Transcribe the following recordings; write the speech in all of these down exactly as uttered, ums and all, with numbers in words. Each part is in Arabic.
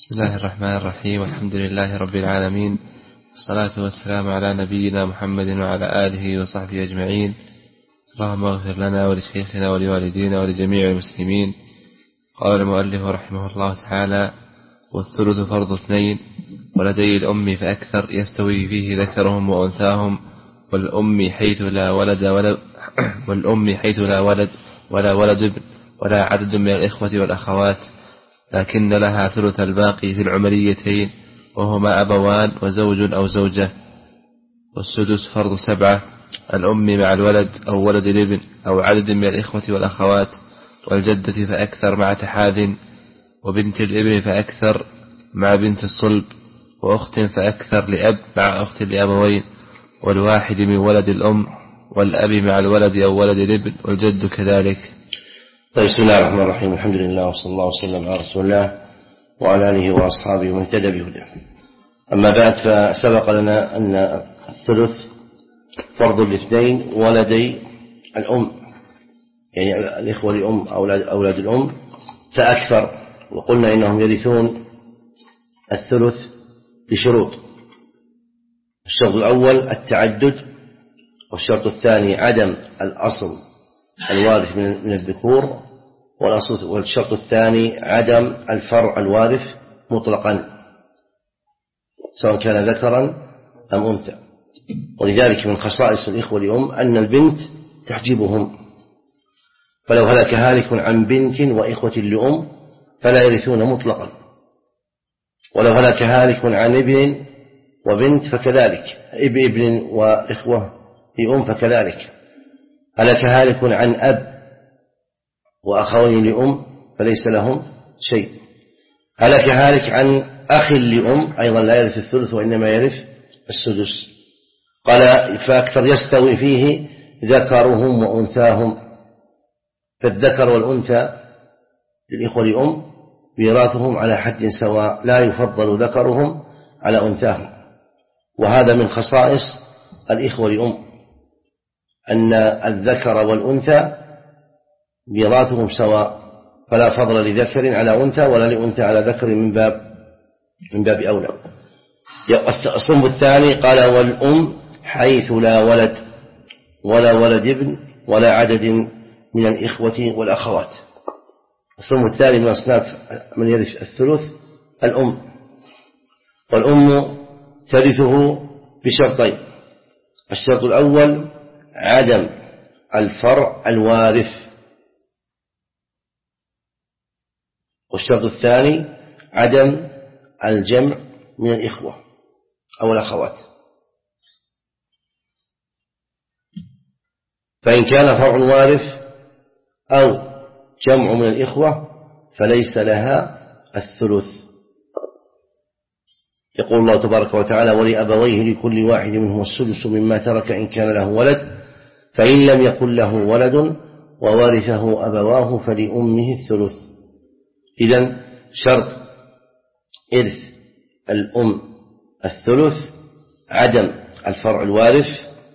بسم الله الرحمن الرحيم. الحمد لله رب العالمين، والصلاة والسلام على نبينا محمد وعلى آله وصحبه أجمعين. اللهم اغفر لنا ولشيخنا ولوالدينا ولجميع المسلمين. قال المؤلف رحمه الله تعالى: والثلث فرض اثنين، ولدي الأم فأكثر يستوي فيه ذكرهم وأنثاهم، والأم حيث لا ولد ولا والأم حيث لا ولد ولا ولد ابن ولا عدد من الإخوة والأخوات، لكن لها ثلث الباقي في العمريتين، وهما أبوان وزوج أو زوجة. والسدس فرض سبعة: الأم مع الولد أو ولد الابن أو عدد من الإخوة والأخوات، والجدة فأكثر مع تحاذ، وبنت الابن فأكثر مع بنت الصلب، وأخت فأكثر لأب مع أخت لأبوين، والواحد من ولد الأم، والأب مع الولد أو ولد الابن، والجد كذلك. طيب، بسم الله الرحمن الرحيم. الحمد لله وصلى الله وسلم على رسول الله وعلى آله وأصحابه ومن اهتدى بهداه. أما بعد، فسبق لنا أن الثلث فرض الاثنين ولدي الأم، يعني الإخوة لأم أولاد, أولاد الأم فأكثر، وقلنا إنهم يرثون الثلث بشروط: الشرط الأول التعدد، والشرط الثاني عدم الأصل الوارث من الذكور، والشرط الثاني عدم الفرع الوارث مطلقا سواء كان ذكرا أم أنثى. ولذلك من خصائص الإخوة لأم أن البنت تحجبهم، فلو هلك هالك عن بنت وإخوة لأم فلا يرثون مطلقا، ولو هلك هالك عن ابن وبنت فكذلك، ابن وإخوة لأم فكذلك. هلك هالك عن أب وأخوين لأم فليس لهم شيء. هلك هالك عن أخ لأم أيضا لا يرث الثلث، وإنما يرث السدس. قال: فأكثر يستوي فيه ذكرهم وأنثاهم، فالذكر والأنثى للإخوة لأم ميراثهم على حد سواء، لا يفضل ذكرهم على أنثاهم. وهذا من خصائص الإخوة لأم، أن الذكر والأنثى ميراثهم سواء، فلا فضل لذكر على أنثى ولا لأنثى على ذكر من باب من باب أولى. الصنف الثاني قال: والأم حيث لا ولد ولا ولد ابن ولا عدد من الإخوة والأخوات. الصنف الثاني من أصناف من يرث الثلث الأم، والأم ترثه بشرطين: الشرط الأول عدم الفرع الوارث، والشرط الثاني عدم الجمع من الإخوة أو الأخوات. فإن كان فرع وارث أو جمع من الإخوة فليس لها الثلث. يقول الله تبارك وتعالى: ولأبويه لكل واحد منهم السدس مما ترك إن كان له ولد، فإن لم يكن له ولد وورثه أبواه فلأمه الثلث. إذن شرط إرث الأم الثلث عدم الفرع الوارث،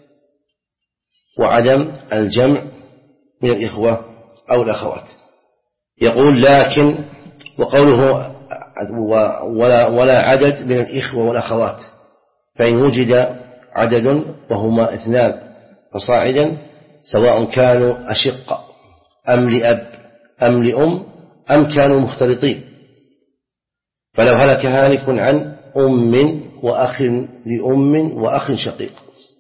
وعدم الجمع من الإخوة أو الأخوات. يقول: لكن، وقوله ولا, ولا عدد من الإخوة والأخوات، فإن وجد عدد وهما اثنان فصاعدا، سواء كانوا أشقة أم لأب أم لأم أم كانوا مختلطين، فلو هلك هالك عن أم وأخ لأم وأخ شقيق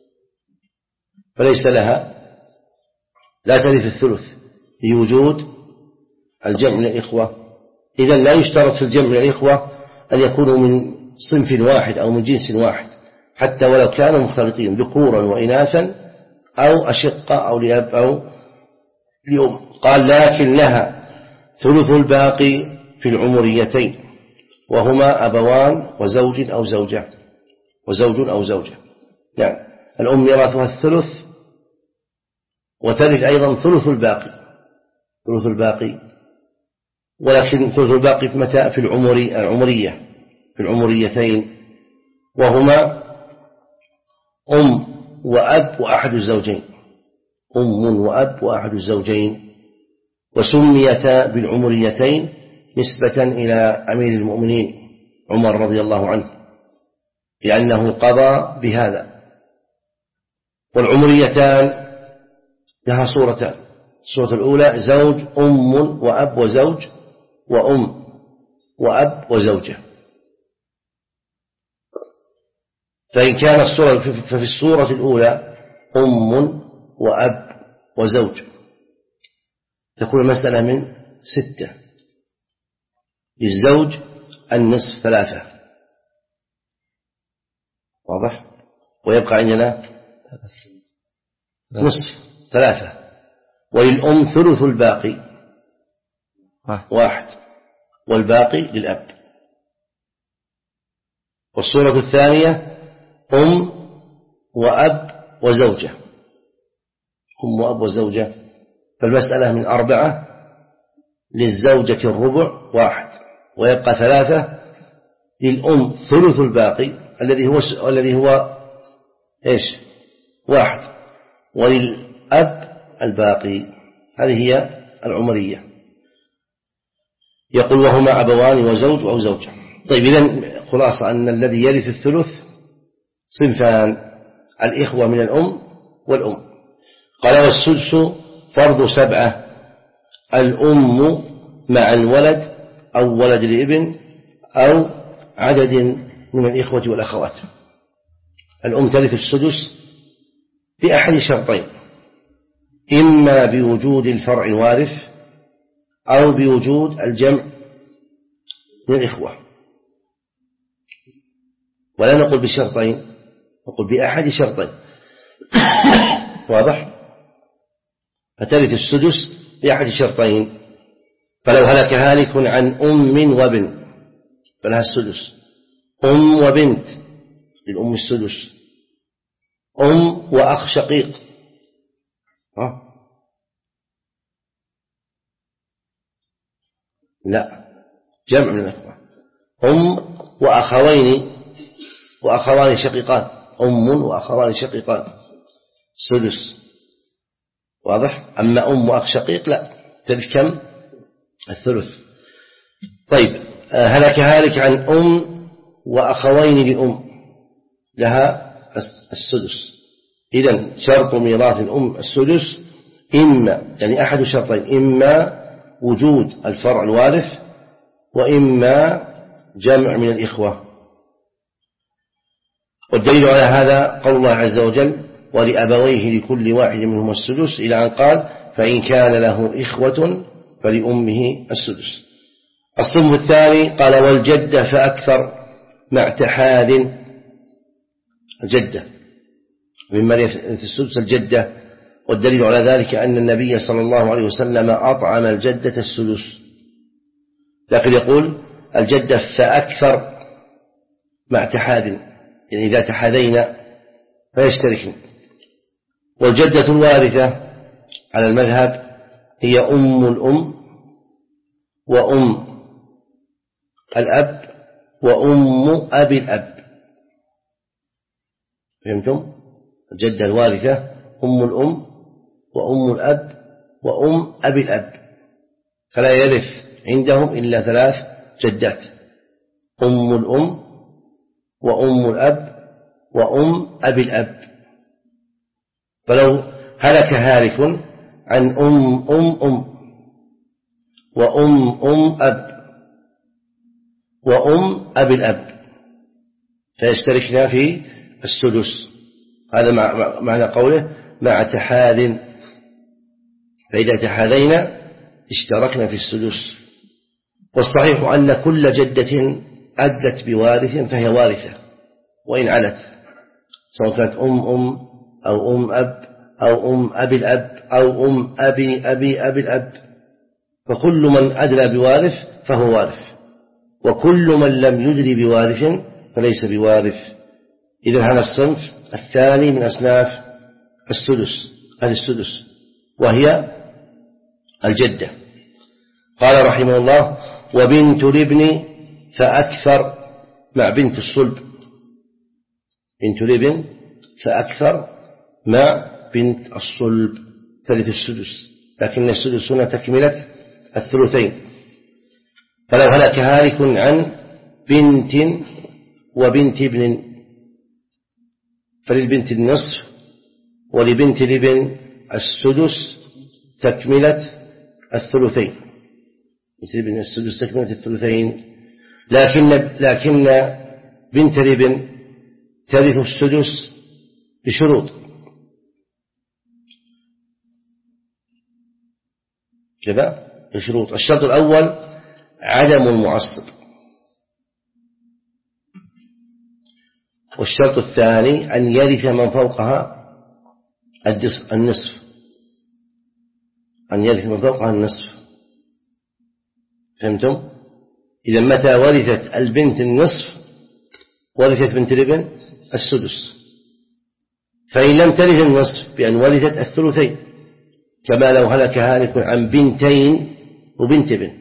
فليس لها، لا ترث الثلث لوجود الجمع من الإخوة. إذن لا يشترط في الجمع من الإخوة أن يكونوا من صنف واحد أو من جنس واحد، حتى ولو كانوا مختلطين ذكورا وإناثا أو أشقة أو لأب أو لأم. قال: لكن لها ثلث الباقي في العمريتين، وهما أبوان وزوج أو زوجة وزوج أو زوجة. نعم، الأم يرثها الثلث، وترث أيضا ثلث الباقي ثلث الباقي ولكن ثلث الباقي في متى؟ في العمري العمرية في العمريتين، وهما أم وأب وأحد الزوجين أم وأب وأحد الزوجين. وسميتا بالعمريتين نسبة إلى أمير المؤمنين عمر رضي الله عنه لأنه قضى بهذا. والعمريتان لها صورتان: الصورة الأولى زوج أم وأب وزوج، وأم وأب وزوجة. فإن كان الصورة ففي الصورة الأولى أم وأب وزوج تكون المسألة من ستة، للزوج النصف ثلاثة، واضح؟ ويبقى عندنا نصف ثلاثة، وللأم ثلث الباقي واحد، والباقي للأب. والصورة الثانية أم وأب وزوجة، أم وأب وزوجة، فالمسألة من أربعة، للزوجة الربع واحد، ويبقى ثلاثة، للأم ثلث الباقي الذي هو الذي هو إيش واحد، وللأب الباقي. هذه هي العمرية. يقول وهما أبوان وزوج أو زوجة. طيب إذن خلاصة أن الذي يرث الثلث صنفان: الإخوة من الأم والأم. قال والسدس فرض سبعة: الأم مع الولد أو ولد الابن أو عدد من الإخوة والأخوات. الأم ترث السدس بأحد شرطين: إما بوجود الفرع الوارث أو بوجود الجمع من الإخوة. ولا نقول بشرطين، نقول بأحد شرطين. واضح؟ فترث السدس بأحد شرطين: فلو هلك هالك عن أم وابن فلها السدس، أم وبنت للأم السدس، أم وأخ شقيق، ها؟ لا، جمع من الأخوة، أم وأخوين وأخوان شقيقان، أم وأخوان شقيقان سدس. واضح؟ أما أم وأخ شقيق لا، تلك كم؟ الثلث. طيب هلك هالك عن أم وأخوين لأم لها السدس. إذن شرط ميراث الأم السدس إما يعني أحد شرطين: إما وجود الفرع الوارث وإما جمع من الإخوة. والدليل على هذا قول الله عز وجل: ولأبويه لكل واحد منهما السدس، إلى أن قال: فإن كان له إخوة فلأمه السدس. الصنف الثاني قال: والجدة فأكثر مع تحاذ. الجدة مما يرث السدس الجدة، والدليل على ذلك أن النبي صلى الله عليه وسلم أطعم الجدة السدس، لكن يقول الجدة فأكثر مع تحاذ، يعني إذا تحاذينا فيشتركن. والجدة الوارثة على المذهب هي أم الأم وأم الأب وأم أبي الأب. فهمتم؟ الجدة الوارثة أم الأم وأم الأب وأم أبي الأب، فلا يرث عندهم إلا ثلاث جدات: أم الأم وأم الأب وأم أبي الأب. فلو هلك هالك عن أم أم أم وأم أم أب وأم أبي الأب فيشتركنا في السدس. هذا معنى قوله مع تحاذ، فإذا تحاذينا اشتركنا في السدس. والصحيح أن كل جدة أدت بوارث فهي وارثة وإن علت، سواء كانت أم أم أو أم أب أو أم أبي الأب أو أم أبي أبي أبي الأب، فكل من أدلى بوارث فهو وارث، وكل من لم يدري بوارث فليس بوارث. إذن هذا الصنف الثاني من أصناف السدس، هذه السدس وهي الجدة. قال رحمه الله: وبنت الابن فأكثر مع بنت الصلب. بنت الابن فأكثر مع بنت الصلب ثالث السدس، لكن السدس هنا تكملة الثلثين. فلو هلك هالك عن بنت وبنت ابن، فللبنت النصف ولبنت الابن السدس تكملة الثلثين، بنت الابن السدس تكملة الثلثين، لكن لكن بنت الابن ترث السدس بشروط. كذا بشروط. الشرط الأول عدم المعصب، والشرط الثاني أن يرث من فوقها النصف، أن يرث من فوقها النصف. فهمتم؟ إذا متى ورثت البنت النصف ورثت بنت الابن السدس، فإن لم ترث النصف بأن ورثت الثلثين، كما لو هلك هالك عن بنتين وبنت ابن،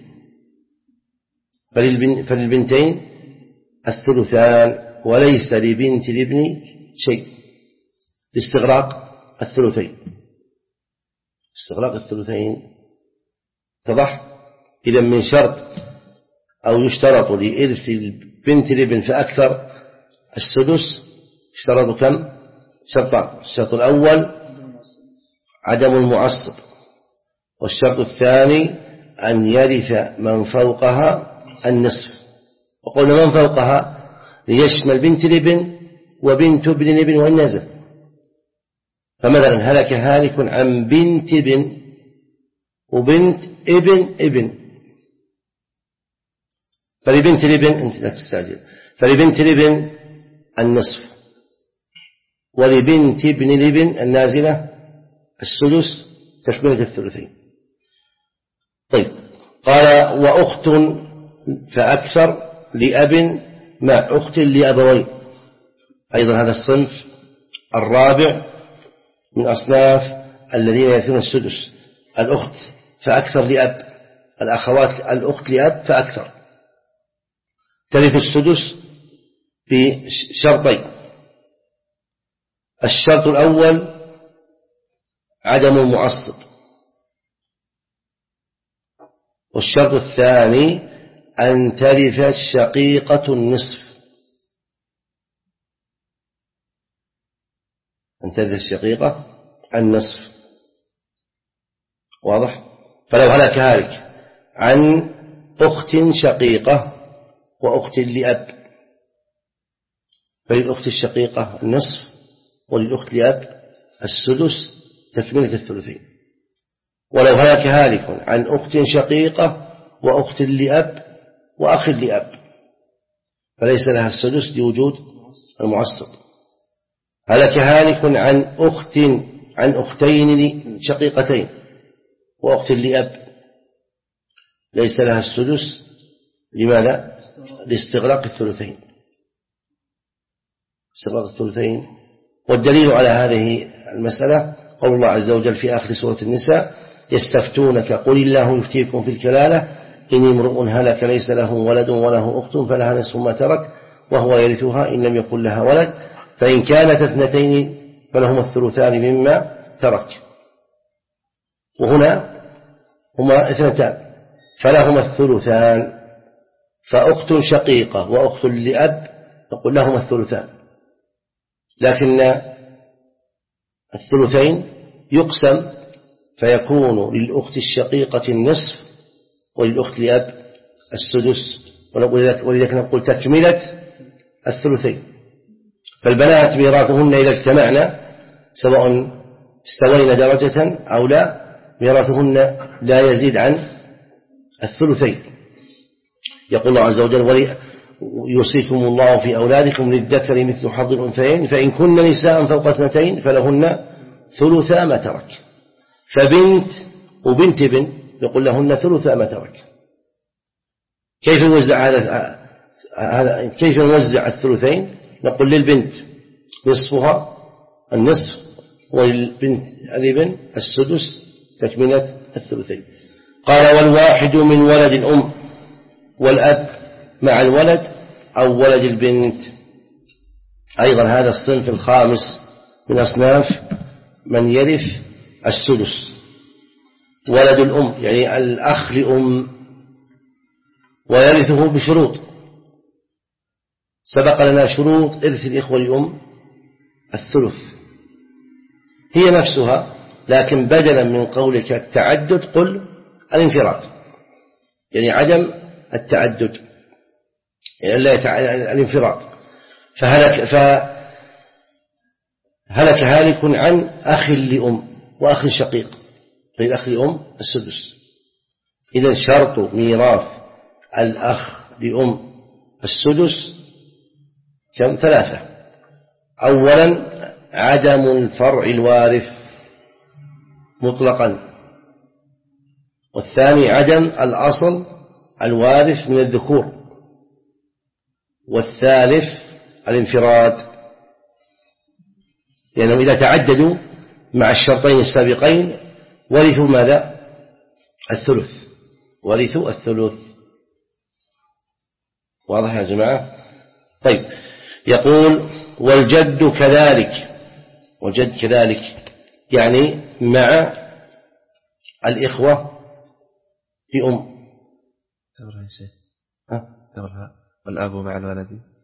فللبنتين الثلثان وليس لبنت الابن شيء، لاستغراق الثلثين، استغراق الثلثين. اتضح؟ إذا من شرط أو يشترط لإرث بنت الابن فأكثر السدس اشترطوا كم؟ شرطان. الشرط الأول عدم المعصب، والشرط الثاني أن يرث من فوقها النصف. وقلنا من فوقها ليشمل بنت الابن وبنت ابن الابن وإن نزل. فمثلا هلك هالك عن بنت ابن وبنت ابن ابن، فلبنت الابن انت لا تستعجل، فلبنت الابن النصف ولبنت ابن الابن النازلة السدس تكملة الثلثين. طيب، قال وأخت فأكثر لأب مع أخت لأبوين، أيضا هذا الصنف الرابع من أصناف الذين يرثون السدس. الأخت فأكثر لأب، الأخوات الأخت لأب فأكثر، ترث السدس بشرطين. الشرط الأول عدم المعصب، والشرط الثاني أن ترث الشقيقة النصف، أن ترث الشقيقة النصف. واضح؟ فلو هلك هالك عن أخت شقيقة وأخت لأب، فللأخت الشقيقة النصف وللأخت لأب السدس تكملة الثلثين. ولو هلك هالك عن أخت شقيقة وأخت لأب وأخ لأب، فليس لها السدس لوجود المعصب. هلك هالك عن أخت عن أختين شقيقتين وأخت لأب، ليس لها السدس. لماذا؟ لاستغراق الثلثين، استغراق الثلثين. والدليل على هذه المسألة قول الله عز وجل في آخر سورة النساء: يستفتونك قل الله يفتيكم في الكلالة إن امرؤ هلك ليس له ولد وله أخت فلها نصف ما ترك وهو يرثها إن لم يكن لها ولد فإن كانت اثنتين فلهما الثلثان مما ترك. وهنا هما اثنتان فلهما الثلثان، فأخت شقيقة وأخت لأب نقول لهما الثلثان، لكن الثلثين يقسم فيكون للأخت الشقيقة النصف وللأخت لأب السدس، ولذلك نقول تكملة الثلثين. فالبنات ميراثهن إذا اجتمعنا سواء استوينا درجة أو لا ميراثهن لا يزيد عن الثلثين. يقول الله عز وجل: يوصيكم الله في أولادكم للذكر مثل حظ الأنثيين فإن كن نساء فوق اثنتين فلهن ثلثا ما ترك. فبنت وبنت ابن يقول لهن ثلثا ما ترك. كيف نوزع هذا؟ كيف نوزع الثلثين؟ نقول للبنت نصفها النصف وللبنت الابن السدس تكملة الثلثين. قال: والواحد من ولد الأم والأب مع الولد أو ولد البنت. أيضا هذا الصنف الخامس من أصناف من يرث السدس. ولد الأم يعني الأخ لأم، ويرثه بشروط: سبق لنا شروط إرث الإخوة لأم الثلث هي نفسها، لكن بدلا من قولك التعدد قل الانفراد، يعني عدم التعدد، يعني لا يتع... الانفراد. فهلك فهلك هالك عن أخ لأم وأخ شقيق، فالأخ لأم السدس. إذا شرط ميراث الأخ لأم السدس كم؟ ثلاثة. أولا عدم الفرع الوارث مطلقا، والثاني عدم الأصل الوارث من الذكور، والثالث الانفراد، لأنهم إذا تعددوا مع الشرطين السابقين ورثوا ماذا؟ الثلث، ورثوا الثلث. واضح يا جماعة؟ طيب، يقول والجد كذلك، والجد كذلك يعني مع الإخوة لأم. والأب مع الولد.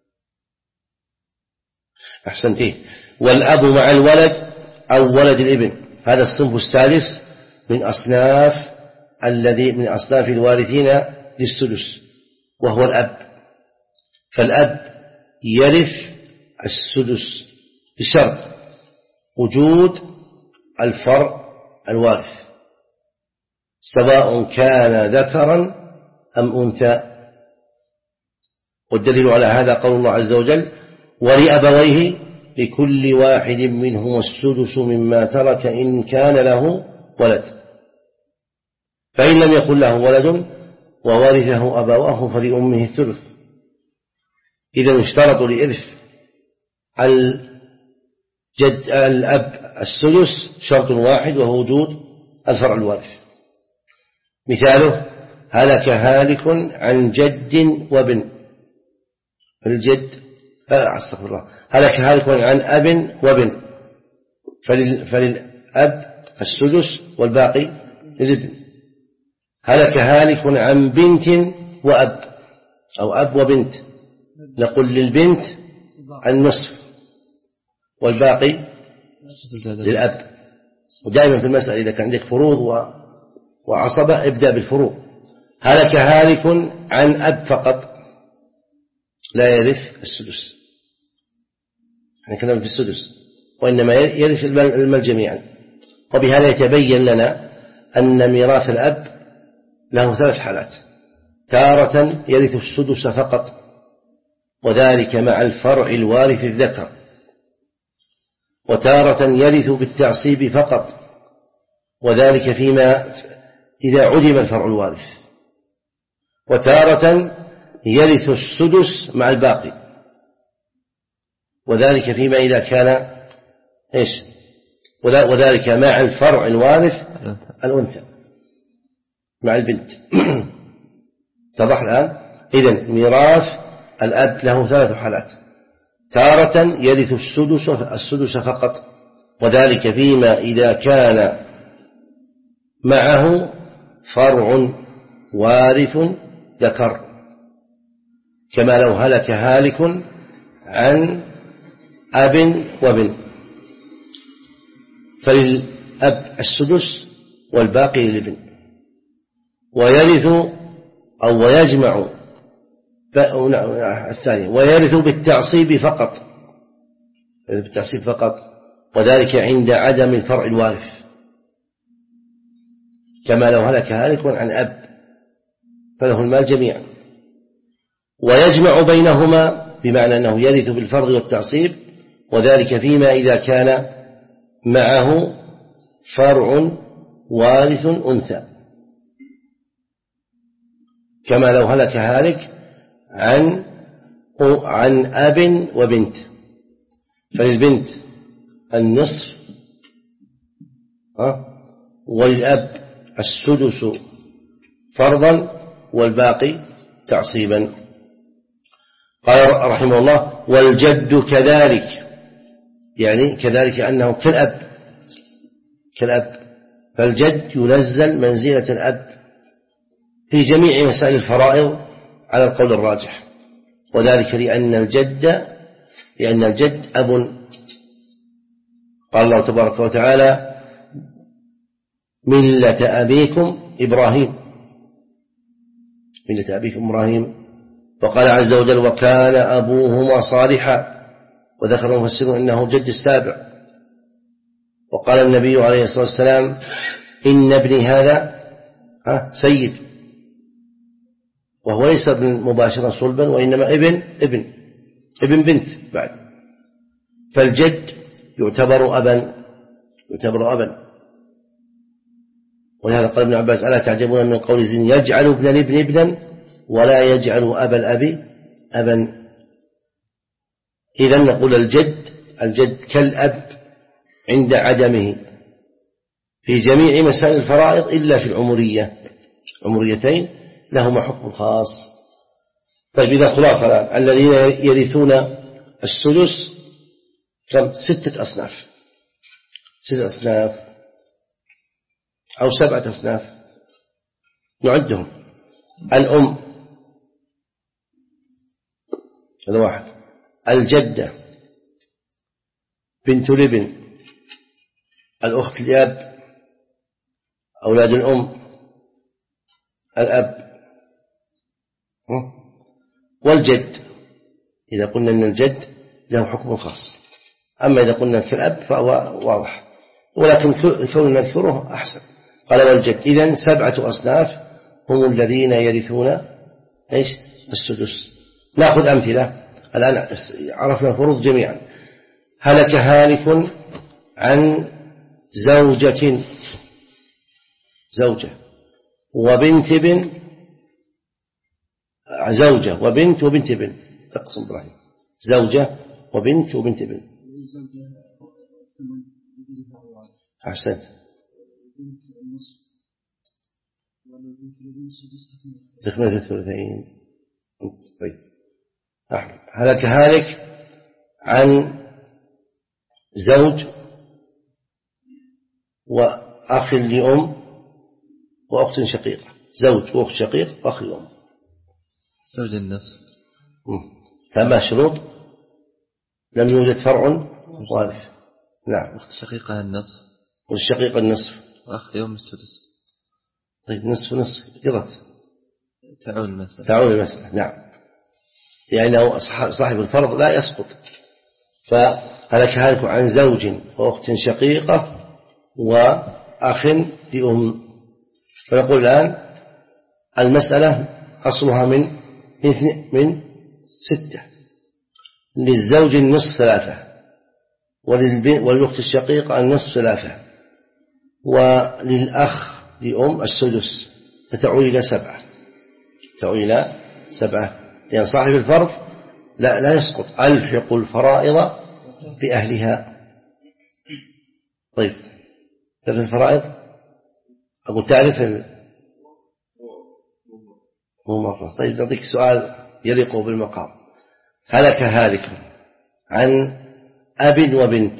أحسنتيه. والأب مع الولد أو ولد الابن، هذا الصنف السادس من أصناف الذي من أصناف الوارثين للسدس، وهو الأب. فالأب يرث السدس بشرط وجود الفرع الوارث، سواء كان ذكرا أم أنثى. والدليل على هذا قول الله عز وجل ولأبويه لكل واحد منهما السدس مما ترك إن كان له ولد، فإن لم يكن له ولد وورثه أبواه فلأمه الثلث. إذا اشترطوا لإرث الجد الأب السدس شرط واحد، وهو وجود الفرع الوارث. مثاله هلك هالك عن جد وابن، فالجد أستغفر الله هلك هالك عن أب وابن، فللأب السدس والباقي للابن. هلك هالك عن بنت وأب أو أب وبنت، نقول للبنت النصف والباقي للأب. ودائما في المسألة إذا كان عندك فروض وعصبة ابدأ بالفروض. هلك هالك عن أب فقط لا يرث السدس، احنا كلام في السدس، وإنما يرث المال جميعا. وبهذا يتبين لنا أن ميراث الأب له ثلاث حالات: تارة يرث السدس فقط، وذلك مع الفرع الوارث الذكر، وتارة يرث بالتعصيب فقط، وذلك فيما إذا عدم الفرع الوارث، وتارة يرث السدس مع الباقي، وذلك فيما إذا كان إيش وذلك مع الفرع الوارث الأنثى مع البنت. اتضح الآن؟ إذن ميراث الأب له ثلاث حالات: تارة يرث السدس السدس فقط، وذلك فيما إذا كان معه فرع وارث ذكر، كما لو هلك هالك عن أب وابن، فللأب السدس والباقي للابن. ويرث أو ويجمع الثاني ويرث بالتعصيب فقط، بالتعصيب فقط، وذلك عند عدم الفرع الوارث، كما لو هلك هالك عن أب فله المال جميعا. ويجمع بينهما بمعنى أنه يرث بالفرض والتعصيب، وذلك فيما إذا كان معه فرع وارث أنثى، كما لو هلك هالك عن عن أب وبنت، فللبنت النصف وللأب السدس فرضا والباقي تعصيبا. قال رحمه الله والجد كذلك، يعني كذلك أنه كالأب كالأب فالجد ينزل منزلة الأب في جميع مسائل الفرائض على القول الراجح، وذلك لأن الجد لأن الجد أب. قال الله تبارك وتعالى ملة أبيكم إبراهيم ملة أبيكم إبراهيم. وقال عز وجل وكان أبوهما صالحا، وذكر المفسرون أنه جد السابع. وقال النبي عليه الصلاة والسلام إن ابني هذا سيد، وهو ليس ابن مباشرا صلبا، وإنما ابن ابن ابن بنت بعد. فالجد يعتبر أبا يعتبر أبا ولهذا قال ابن عباس ألا تعجبون من قول زين يجعل ابن الابن ابنا ولا يجعل أبا الأب أبا. إذن نقول الجد الجد كالأب عند عدمه في جميع مسائل الفرائض إلا في العمرية، عمريتين لهما حكم خاص. طيب إذا خلاصة الذين يرثون السدس كم؟ ستة أصناف ستة أصناف أو سبعة أصناف نعدهم. الأم هذا واحد، الجدة بنت الابن، الأخت الأب، أولاد الأم، الأب، والجد. إذا قلنا أن الجد له حكم خاص، أما إذا قلنا كالأب فهو واضح، ولكن كوننا نذكره أحسن. قال والجد. إذن سبعة أصناف هم الذين يرثون إيش؟ السدس. نأخذ أمثلة الآن. عرفنا الفروض جميعا. هلك هالك عن زوجة زوجة وبنت بن زوجة وبنت وبنت بن اقسم إبراهيم زوجة وبنت وبنت بن. أحسنت. تكملة الثلثين. طيب هلك هالك عن زوج وأخ لأم وأخت شقيقة. زوج وأخت شقيق وأخ لأم. زوج النصف. ثمان شروط لم يوجد فرع وارث. نعم. أخت شقيقة النصف والشقيقة النصف وأخ لأم السدس. طيب نصف نصف قضت تعول المسألة تعول المسألة. نعم لأنه صاحب الفرض لا يسقط. فهلك هالك عن زوج وأخت شقيقة وأخ لأم. فنقول الآن المسألة أصلها من من ستة. للزوج النصف ثلاثة، وللأخت الشقيقة النصف ثلاثة، وللأخ لأم السدس، فتعود إلى سبعة تعود إلى سبعة لأن صاحب الفرض لا لا يسقط. ألحق الفرائض بأهلها. طيب تعرف الفرائض؟ أقول تعرف ال... مو مرة. طيب نعطيك سؤال يليق بالمقام. هلك هالك عن أب وبنت.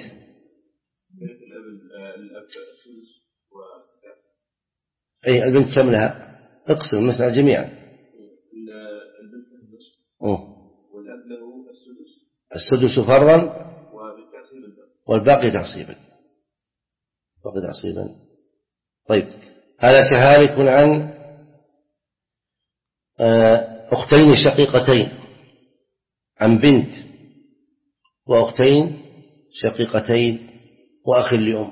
أي البنت كم لها؟ اقسم المسألة جميعا. البنت النصف والأب له السدس السدس فرا والباقي تعصيبا باقي تعصيبا. طيب هلك هالك عن أختين شقيقتين، عن بنت وأختين شقيقتين وأخ لأم.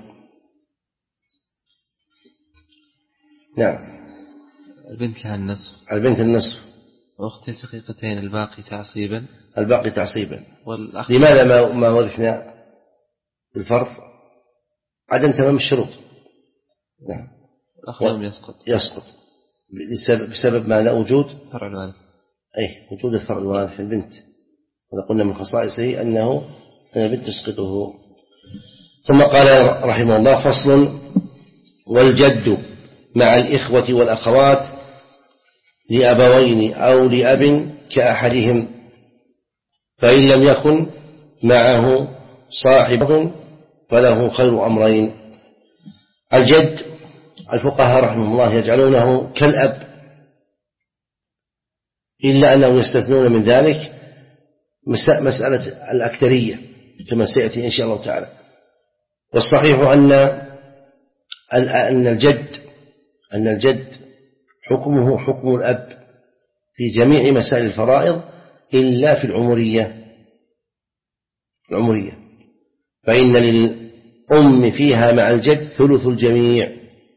نعم. البنت لها النصف البنت النصف وأختين شقيقتين الباقي تعصيبا الباقي تعصيبا. والأخ لماذا ما ما ورثنا بالفرض؟ عدم تمام الشروط. نعم. الأخ لأم يسقط يسقط بسبب, بسبب ما لا وجود فرع الوارث. أي وجود الفرع الوارث في البنت. وقلنا من خصائصه أنه البنت تسقطه. ثم قال رحمه الله فصل. والجد مع الإخوة والأخوات لأبوين أو لأب كأحدهم، فإن لم يكن معه صاحب فله خير أمرين. الجد الفقهاء رحمه الله يجعلونه كالأب، إلا أنهم يستثنون من ذلك مسألة الأكثرية كما سيأتي إن شاء الله تعالى. والصحيح أن أن الجد أن الجد حكمه حكم الأب في جميع مسائل الفرائض إلا في العمرية العمرية فإن للأم فيها مع الجد ثلث الجميع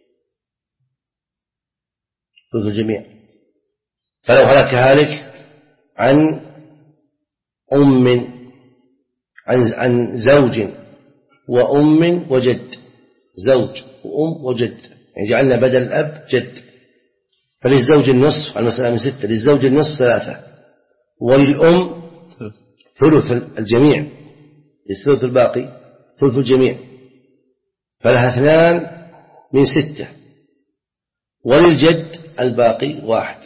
ثلث الجميع. فلو هلك هالك عن أم عن عن زوج وأم وجد زوج وأم وجد يعني جعلنا بدل الأب جد فللزوج النصف المسألة من ستة للزوج النصف ثلاثة وللأم ثلث الجميع الثلث الباقي ثلث الجميع فلها اثنان من ستة وللجد الباقي واحد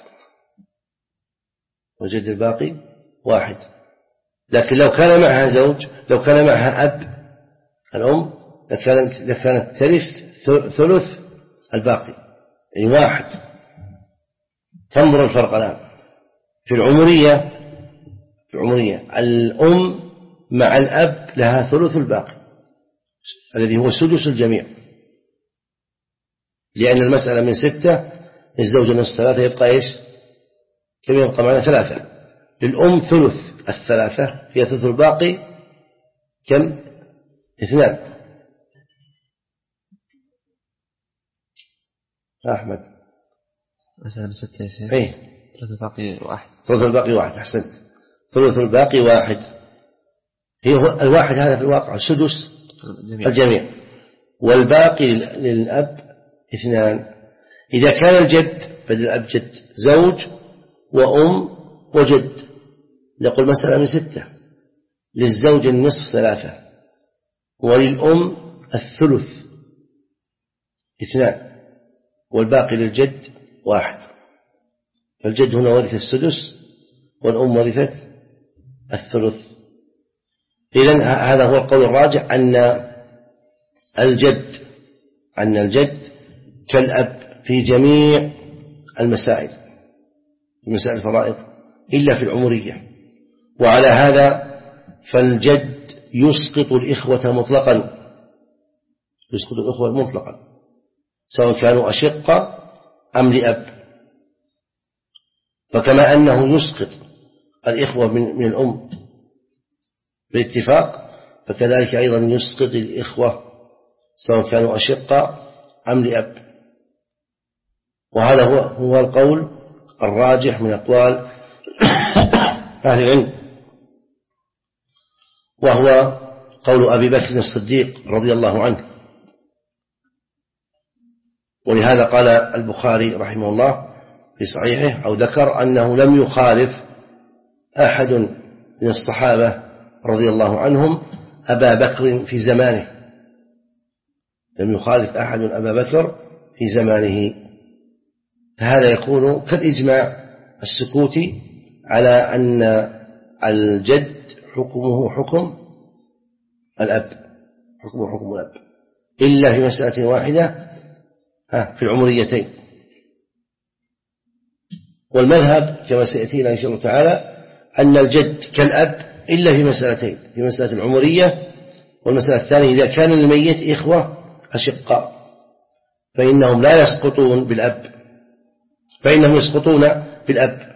والجد الباقي واحد. لكن لو كان معها زوج لو كان معها أب الأم لكانت لكانت ترث ثلث الباقي يعني واحد. فانظر الفرق الآن في العمرية في العمرية الأم مع الأب لها ثلث الباقي الذي هو سدس الجميع لأن المسألة من ستة للزوج نصف ثلاثة يبقى إيش كم يبقى معنا ثلاثة للأم ثلث الثلاثة هي ثلث الباقي كم اثنان. أحمد مثلا ستة يا شيخ ايه ثلث الباقي واحد ثلث الباقي واحد أحسنت ثلث الباقي واحد هي الواحد هذا في الواقع سدس الجميع, الجميع. والباقي للأب اثنان. إذا كان الجد بدل الأب جد زوج وأم وجد نقول مسألة من ستة للزوج النصف ثلاثة وللأم الثلث اثنان والباقي للجد واحد. فالجد هنا ورث السدس والأم ورثت الثلث. إذن هذا هو القول الراجح أن الجد أن الجد كالأب في جميع المسائل في مسائل الفرائض إلا في العمرية. وعلى هذا فالجد يسقط الإخوة مطلقا يسقط الإخوة مطلقا سواء كانوا أشقة أم لأب. فكما أنه يسقط الإخوة من, من الأم بالاتفاق فكذلك أيضا يسقط الإخوة سواء كانوا أشقة أم لأب. وهذا هو, هو القول الراجح من أقوال أهل العلم وهو قول أبي بكر الصديق رضي الله عنه. ولهذا قال البخاري رحمه الله في صحيحه أو ذكر أنه لم يخالف أحد من الصحابة رضي الله عنهم أبا بكر في زمانه لم يخالف أحد أبا بكر في زمانه. فهذا يكون كالإجماع السكوتي على أن الجد حكمه حكم الأب حكمه حكم الأب إلا في مسألة واحدة في العمريتين. والمذهب كما سيأتينا إن شاء الله تعالى أن الجد كالأب إلا في مسألتين في مسألة العمرية والمسألة الثانية إذا كان الميت إخوة أشقاء فإنهم لا يسقطون بالأب فإنهم يسقطون بالأب.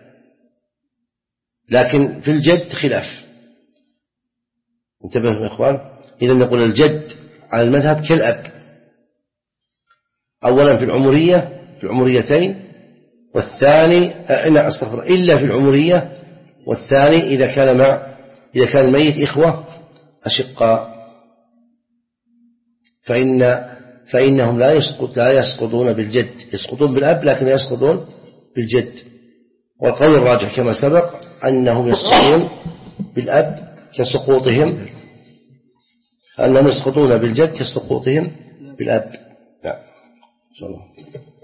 لكن في الجد خلاف انتبهوا يا إخوان. إذا نقول الجد على المذهب كالأب أولا في العمرية في العمريتين والثاني لا أستغفر إلا في العمرية والثاني إذا كان مع إذا كان الميت إخوة أشقاء فإن فإنهم لا يسقط لا يسقطون بالجد يسقطون بالأب لكن يسقطون بالجد. والقول الراجح كما سبق أنهم يسقطون بالأب كسقوطهم أنهم يسقطون بالجد كسقوطهم بالأب. نعم إن شاء الله.